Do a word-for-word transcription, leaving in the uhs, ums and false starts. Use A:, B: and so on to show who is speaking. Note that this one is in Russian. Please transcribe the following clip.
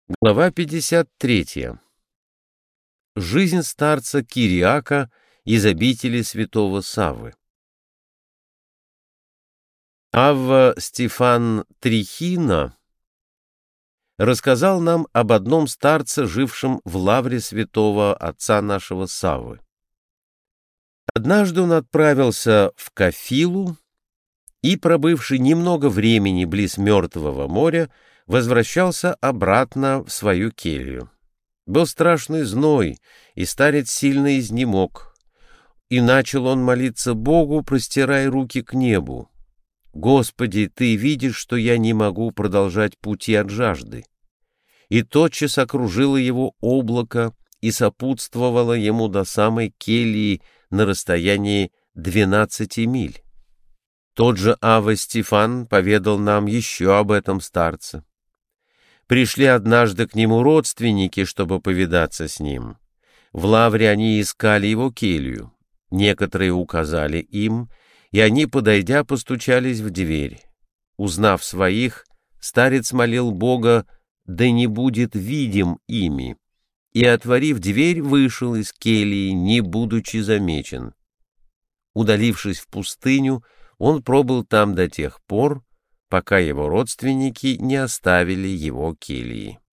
A: Глава пятьдесят третья. Жизнь старца Кириака из обители святого Саввы. Авва Стефан Трихина рассказал нам об одном старце, жившем в лавре святого отца нашего Саввы. Однажды он отправился в Кафилу и, пробывший немного времени близ Мертвого моря, возвращался обратно в свою келью. Был страшный зной, и старец сильно изнемог. И начал он молиться Богу, простирая руки к небу. «Господи, Ты видишь, что я не могу продолжать пути от жажды». И тотчас окружило его облако и сопутствовало ему до самой кельи на расстоянии двенадцати миль. Тот же Авва Стефан поведал нам еще об этом старце. Пришли однажды к нему родственники, чтобы повидаться с ним. В лавре они искали его келью. Некоторые указали им, и они, подойдя, постучались в дверь. Узнав своих, старец молил Бога, да не будет видим ими, и, отворив дверь, вышел из кельи, не будучи замечен. Удалившись в пустыню, он пробыл там до тех пор, пока его родственники не оставили его кельи.